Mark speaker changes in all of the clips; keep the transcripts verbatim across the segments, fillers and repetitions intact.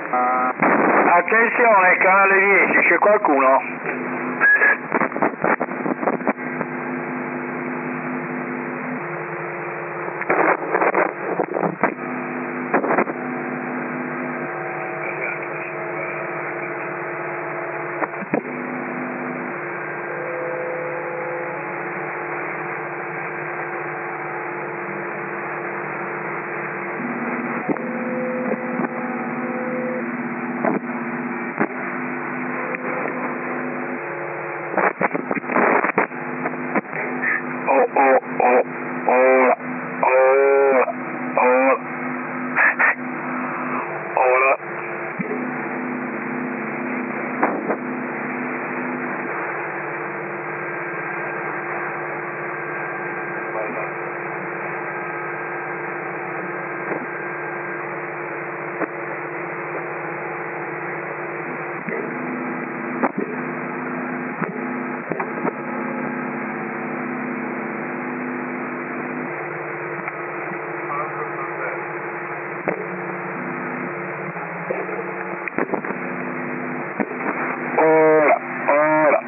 Speaker 1: Attenzione, canale dieci, c'è qualcuno? Oh, oh, oh, oh, oh, oh, ora. Ora, ora.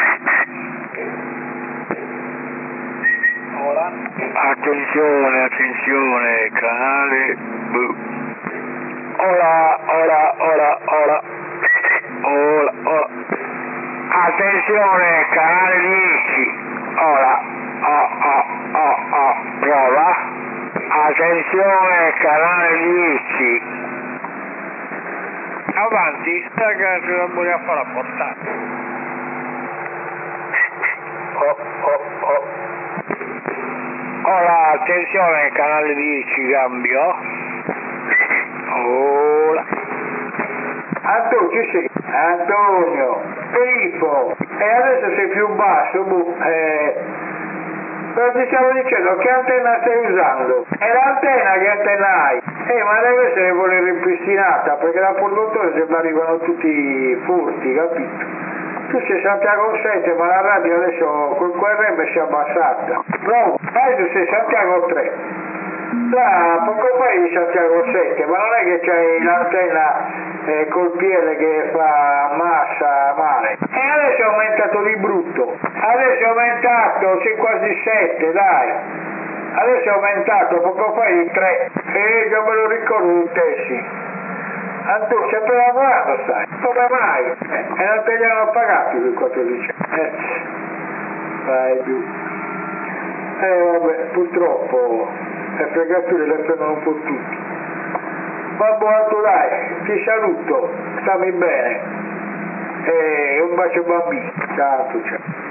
Speaker 1: Ora. Attenzione, attenzione, canale blu. Ora, ora, ora, ora. Ora, ora. Attenzione, canale dieci. Ora. Oh, oh, oh, oh. Prova. Attenzione, canale dieci. Avanti, sta che ci dobbiamo a fare a portare. Oh, oh, oh. Ora, attenzione, canale dieci, cambio. Ora.
Speaker 2: Antonio, chi sei? Antonio, Filippo, e adesso sei più basso, bu, eh, però ti stavo dicendo che antenna stai usando? È l'antenna che antenna hai? Eh, ma deve essere pure ripristinata, perché da produttore sembra arrivano tutti furti, capito? Tu sei Santiago sette, ma la radio adesso col Q R M si è abbassata. Bravo, adesso sei Santiago tre. Là, poco fai di Santiago sette, ma non è che c'hai l'antenna eh, col piede che fa massa male. E adesso è aumentato di brutto. Adesso è aumentato, sei quasi sette, dai. Adesso è aumentato, poco fai di tre. E io me lo ricordo di te, sì. Antonio, sempre lavorando, sai. Come mai? Eh, e non te li hanno pagati quei quattordici. Eh, vai giù. Eh vabbè, purtroppo le fregature le prendono un po' tutti. Va buono, dai, ti saluto, stammi bene. E un bacio bambino. Ciao, ciao.